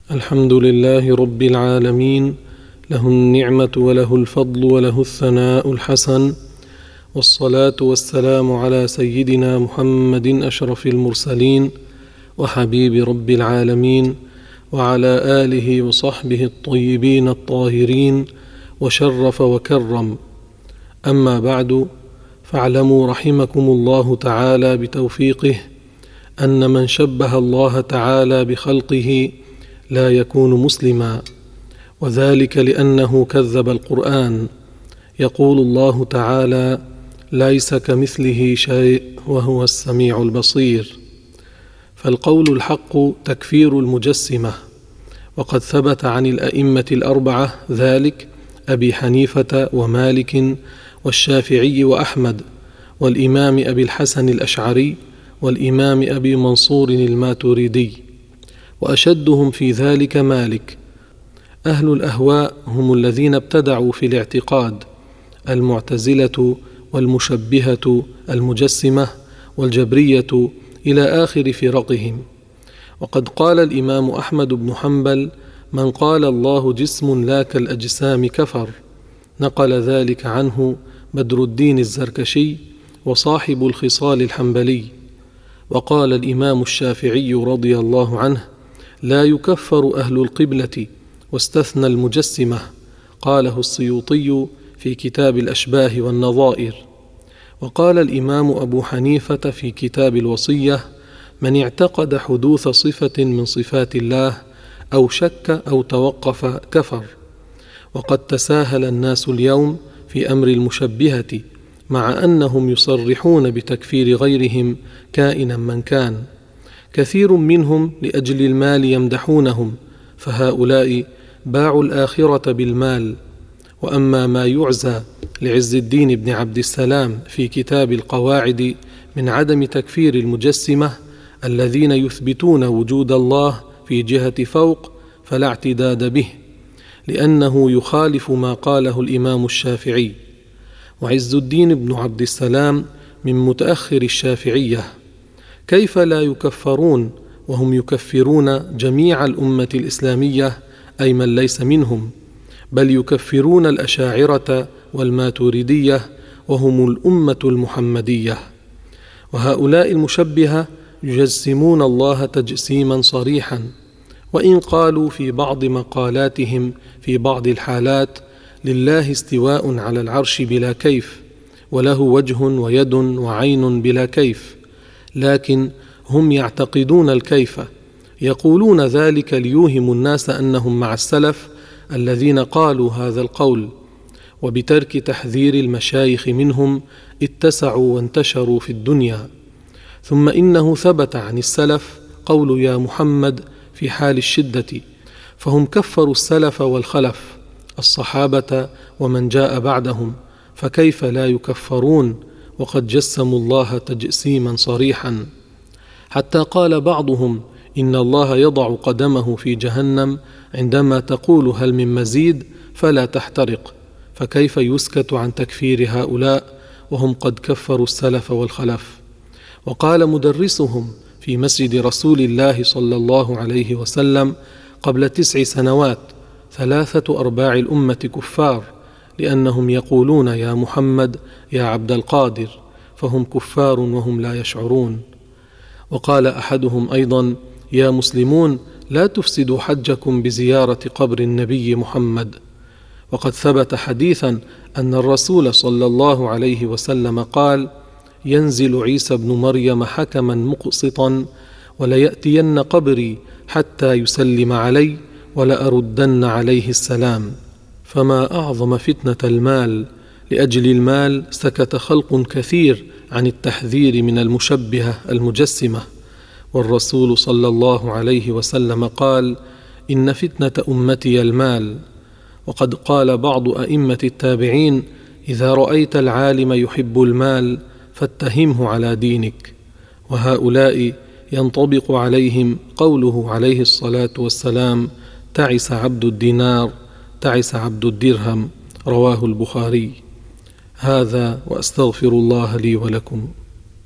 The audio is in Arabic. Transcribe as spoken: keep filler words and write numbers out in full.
الحمد لله رب العالمين، له النعمة وله الفضل وله الثناء الحسن، والصلاة والسلام على سيدنا محمد أشرف المرسلين وحبيب رب العالمين، وعلى آله وصحبه الطيبين الطاهرين، وشرف وكرم. أما بعد، فاعلموا رحمكم الله تعالى بتوفيقه أن من شبه الله تعالى بخلقه لا يكون مسلما، وذلك لأنه كذب القرآن. يقول الله تعالى: ليس كمثله شيء وهو السميع البصير. فالقول الحق تكفير المجسمة، وقد ثبت عن الأئمة الأربعة ذلك: أبي حنيفة ومالك والشافعي وأحمد والإمام أبي الحسن الأشعري والإمام أبي منصور الماتريدي، وأشدهم في ذلك مالك. أهل الأهواء هم الذين ابتدعوا في الاعتقاد: المعتزلة والمشبهة المجسمة والجبرية إلى آخر فرقهم. وقد قال الإمام أحمد بن حنبل: من قال الله جسم لا كالأجسام كفر. نقل ذلك عنه بدر الدين الزركشي وصاحب الخصال الحنبلي. وقال الإمام الشافعي رضي الله عنه: لا يكفر أهل القبلة، واستثنى المجسمة. قاله السيوطي في كتاب الأشباه والنظائر. وقال الإمام أبو حنيفة في كتاب الوصية: من اعتقد حدوث صفة من صفات الله أو شك أو توقف كفر. وقد تساهل الناس اليوم في أمر المشبهة، مع أنهم يصرحون بتكفير غيرهم كائنا من كان. كثير منهم لأجل المال يمدحونهم، فهؤلاء باعوا الآخرة بالمال. وأما ما يعزى لعز الدين بن عبد السلام في كتاب القواعد من عدم تكفير المجسمة الذين يثبتون وجود الله في جهة فوق، فلا اعتداد به، لأنه يخالف ما قاله الإمام الشافعي. وعز الدين بن عبد السلام من متأخر الشافعية. كيف لا يكفرون وهم يكفرون جميع الأمة الإسلامية، أي من ليس منهم، بل يكفرون الأشاعرة والماتريدية وهم الأمة المحمدية. وهؤلاء المشبهة يجسمون الله تجسيما صريحا، وإن قالوا في بعض مقالاتهم في بعض الحالات: لله استواء على العرش بلا كيف، وله وجه ويد وعين بلا كيف، لكن هم يعتقدون الكيف. يقولون ذلك ليوهموا الناس أنهم مع السلف الذين قالوا هذا القول، وبترك تحذير المشايخ منهم اتسعوا وانتشروا في الدنيا. ثم إنه ثبت عن السلف قول يا محمد في حال الشدة، فهم كفروا السلف والخلف الصحابة ومن جاء بعدهم، فكيف لا يكفرون وقد جسموا الله تجسيما صريحا؟ حتى قال بعضهم: إن الله يضع قدمه في جهنم عندما تقول هل من مزيد فلا تحترق. فكيف يسكت عن تكفير هؤلاء وهم قد كفروا السلف والخلف؟ وقال مدرسهم في مسجد رسول الله صلى الله عليه وسلم قبل تسع سنوات: ثلاثة أرباع الأمة كفار، لأنهم يقولون يا محمد يا عبد القادر، فهم كفار وهم لا يشعرون. وقال أحدهم أيضا: يا مسلمون لا تفسدوا حجكم بزيارة قبر النبي محمد. وقد ثبت حديثا أن الرسول صلى الله عليه وسلم قال: ينزل عيسى بن مريم حكما مقسطا، وليأتين قبري حتى يسلم علي، ولأردن عليه السلام. فما أعظم فتنة المال. لأجل المال سكت خلق كثير عن التحذير من المشبهة المجسمة، والرسول صلى الله عليه وسلم قال: إن فتنة أمتي المال. وقد قال بعض أئمة التابعين: إذا رأيت العالم يحب المال فاتهمه على دينك. وهؤلاء ينطبق عليهم قوله عليه الصلاة والسلام: تعس عبد الدينار، تعس عبد الدرهم. رواه البخاري. هذا، وأستغفر الله لي ولكم.